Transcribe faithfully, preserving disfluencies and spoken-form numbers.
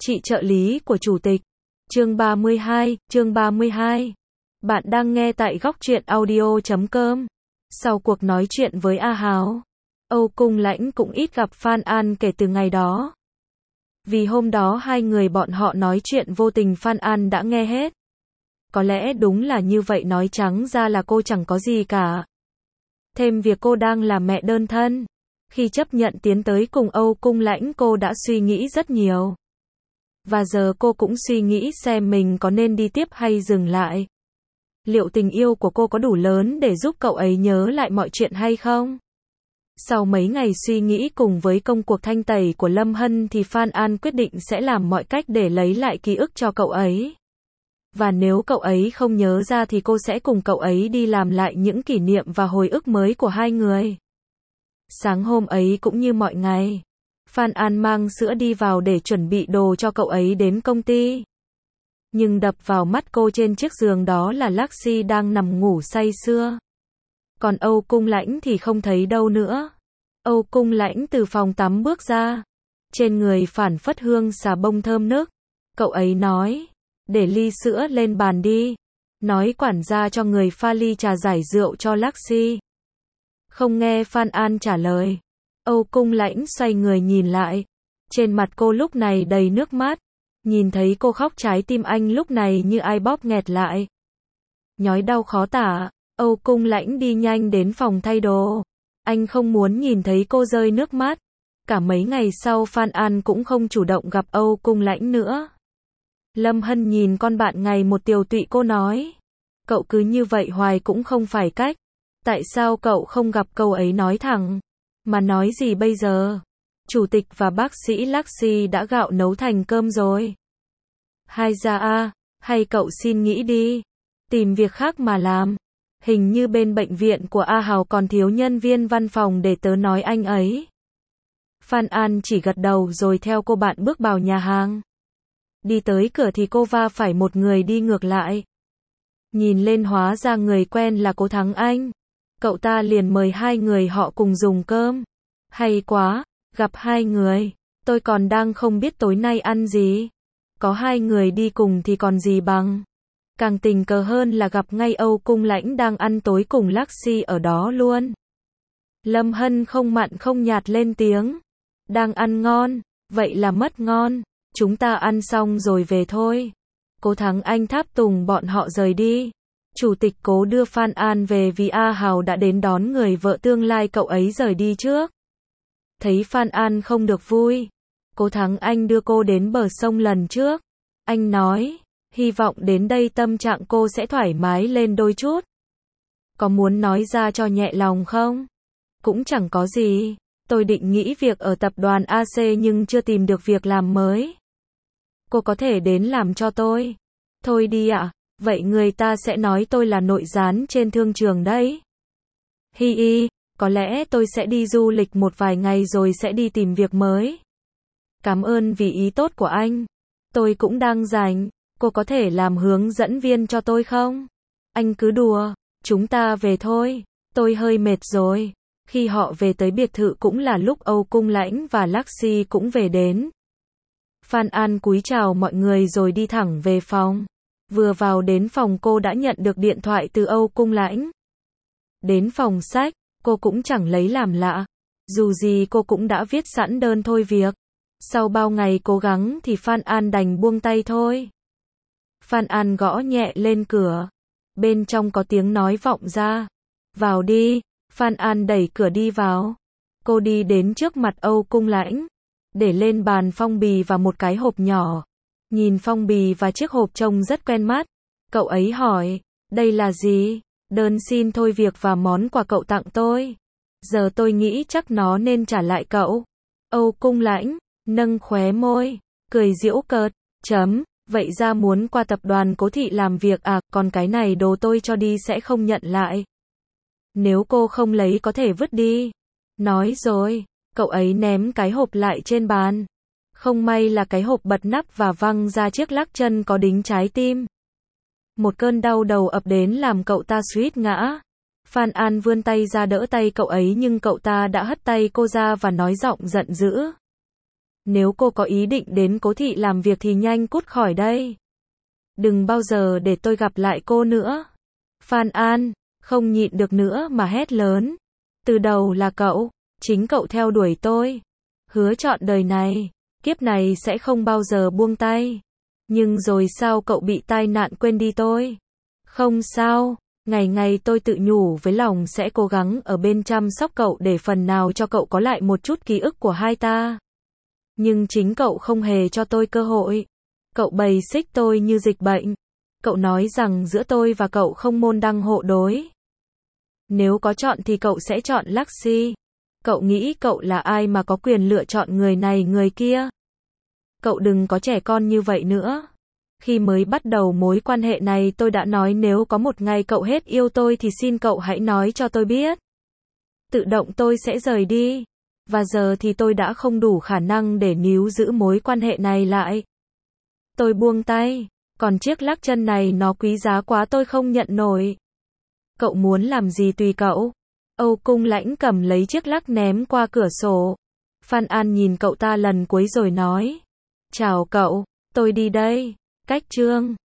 Chị trợ lý của chủ tịch. Chương ba mươi hai, chương ba mươi hai. Bạn đang nghe tại góc truyện audio chấm com. Sau cuộc nói chuyện với A Hào, Âu Cung Lãnh cũng ít gặp Phan An kể từ ngày đó. Vì hôm đó hai người bọn họ nói chuyện vô tình Phan An đã nghe hết. Có lẽ đúng là như vậy, nói trắng ra là cô chẳng có gì cả. Thêm việc cô đang là mẹ đơn thân. Khi chấp nhận tiến tới cùng Âu Cung Lãnh, cô đã suy nghĩ rất nhiều. Và giờ cô cũng suy nghĩ xem mình có nên đi tiếp hay dừng lại. Liệu tình yêu của cô có đủ lớn để giúp cậu ấy nhớ lại mọi chuyện hay không? Sau mấy ngày suy nghĩ cùng với công cuộc thanh tẩy của Lâm Hân thì Phan An quyết định sẽ làm mọi cách để lấy lại ký ức cho cậu ấy. Và nếu cậu ấy không nhớ ra thì cô sẽ cùng cậu ấy đi làm lại những kỷ niệm và hồi ức mới của hai người. Sáng hôm ấy cũng như mọi ngày, Phan An mang sữa đi vào để chuẩn bị đồ cho cậu ấy đến công ty. Nhưng đập vào mắt cô trên chiếc giường đó là Laxi đang nằm ngủ say sưa. Còn Âu Cung Lãnh thì không thấy đâu nữa. Âu Cung Lãnh từ phòng tắm bước ra. Trên người phảng phất hương xà bông thơm nức. Cậu ấy nói, để ly sữa lên bàn đi. Nói quản gia cho người pha ly trà giải rượu cho Laxi. Không nghe Phan An trả lời. Âu Cung Lãnh xoay người nhìn lại. Trên mặt cô lúc này đầy nước mắt. Nhìn thấy cô khóc, trái tim anh lúc này như ai bóp nghẹt lại. Nhói đau khó tả, Âu Cung Lãnh đi nhanh đến phòng thay đồ. Anh không muốn nhìn thấy cô rơi nước mắt. Cả mấy ngày sau Phan An cũng không chủ động gặp Âu Cung Lãnh nữa. Lâm Hân nhìn con bạn ngày một tiều tụy, cô nói. Cậu cứ như vậy hoài cũng không phải cách. Tại sao cậu không gặp câu ấy nói thẳng? Mà nói gì bây giờ? Chủ tịch và bác sĩ Laxi đã gạo nấu thành cơm rồi. Hai ra a, hay cậu xin nghĩ đi. Tìm việc khác mà làm. Hình như bên bệnh viện của A Hào còn thiếu nhân viên văn phòng, để tớ nói anh ấy. Phan An chỉ gật đầu rồi theo cô bạn bước vào nhà hàng. Đi tới cửa thì cô va phải một người đi ngược lại. Nhìn lên hóa ra người quen là Cố Thắng Anh. Cậu ta liền mời hai người họ cùng dùng cơm. Hay quá, gặp hai người. Tôi còn đang không biết tối nay ăn gì. Có hai người đi cùng thì còn gì bằng. Càng tình cờ hơn là gặp ngay Âu Cung Lãnh đang ăn tối cùng Laxi ở đó luôn. Lâm Hân không mặn không nhạt lên tiếng. Đang ăn ngon, vậy là mất ngon. Chúng ta ăn xong rồi về thôi. Cố Thắng Anh tháp tùng bọn họ rời đi. Chủ tịch Cố đưa Phan An về vì A Hào đã đến đón người vợ tương lai cậu ấy rời đi trước. Thấy Phan An không được vui, Cố Thắng Anh đưa cô đến bờ sông lần trước. Anh nói, hy vọng đến đây tâm trạng cô sẽ thoải mái lên đôi chút. Có muốn nói ra cho nhẹ lòng không? Cũng chẳng có gì. Tôi định nghỉ việc ở tập đoàn a xê nhưng chưa tìm được việc làm mới. Cô có thể đến làm cho tôi. Thôi đi ạ. À? Vậy người ta sẽ nói tôi là nội gián trên thương trường đấy. Hi hi, có lẽ tôi sẽ đi du lịch một vài ngày rồi sẽ đi tìm việc mới. Cảm ơn vì ý tốt của anh. Tôi cũng đang rảnh, cô có thể làm hướng dẫn viên cho tôi không? Anh cứ đùa, chúng ta về thôi, tôi hơi mệt rồi. Khi họ về tới biệt thự cũng là lúc Âu Cung Lãnh và Laxi cũng về đến. Phan An cúi chào mọi người rồi đi thẳng về phòng. Vừa vào đến phòng cô đã nhận được điện thoại từ Âu Cung Lãnh. Đến phòng sách, cô cũng chẳng lấy làm lạ. Dù gì cô cũng đã viết sẵn đơn thôi việc. Sau bao ngày cố gắng thì Phan An đành buông tay thôi. Phan An gõ nhẹ lên cửa. Bên trong có tiếng nói vọng ra. Vào đi. Phan An đẩy cửa đi vào. Cô đi đến trước mặt Âu Cung Lãnh. Để lên bàn phong bì và một cái hộp nhỏ. Nhìn phong bì và chiếc hộp trông rất quen mắt. Cậu ấy hỏi, đây là gì? Đơn xin thôi việc và món quà cậu tặng tôi. Giờ tôi nghĩ chắc nó nên trả lại cậu. Âu Cung Lãnh nâng khóe môi, cười giễu cợt, chấm, vậy ra muốn qua tập đoàn Cố Thị làm việc à, còn cái này đồ tôi cho đi sẽ không nhận lại. Nếu cô không lấy có thể vứt đi. Nói rồi, cậu ấy ném cái hộp lại trên bàn. Không may là cái hộp bật nắp và văng ra chiếc lắc chân có đính trái tim. Một cơn đau đầu ập đến làm cậu ta suýt ngã. Phan An vươn tay ra đỡ tay cậu ấy nhưng cậu ta đã hất tay cô ra và nói giọng giận dữ. Nếu cô có ý định đến Cố thị làm việc thì nhanh cút khỏi đây. Đừng bao giờ để tôi gặp lại cô nữa. Phan An, không nhịn được nữa mà hét lớn. Từ đầu là cậu, chính cậu theo đuổi tôi. Hứa trọn đời này, kiếp này sẽ không bao giờ buông tay. Nhưng rồi sao cậu bị tai nạn quên đi tôi? Không sao, ngày ngày tôi tự nhủ với lòng sẽ cố gắng ở bên chăm sóc cậu để phần nào cho cậu có lại một chút ký ức của hai ta. Nhưng chính cậu không hề cho tôi cơ hội. Cậu bày xích tôi như dịch bệnh. Cậu nói rằng giữa tôi và cậu không môn đăng hộ đối. Nếu có chọn thì cậu sẽ chọn Luxy. Cậu nghĩ cậu là ai mà có quyền lựa chọn người này người kia? Cậu đừng có trẻ con như vậy nữa. Khi mới bắt đầu mối quan hệ này tôi đã nói nếu có một ngày cậu hết yêu tôi thì xin cậu hãy nói cho tôi biết. Tự động tôi sẽ rời đi. Và giờ thì tôi đã không đủ khả năng để níu giữ mối quan hệ này lại. Tôi buông tay. Còn chiếc lắc chân này nó quý giá quá tôi không nhận nổi. Cậu muốn làm gì tùy cậu. Âu Cung Lãnh cầm lấy chiếc lắc ném qua cửa sổ. Phan An nhìn cậu ta lần cuối rồi nói. Chào cậu, tôi đi đây. Cách chương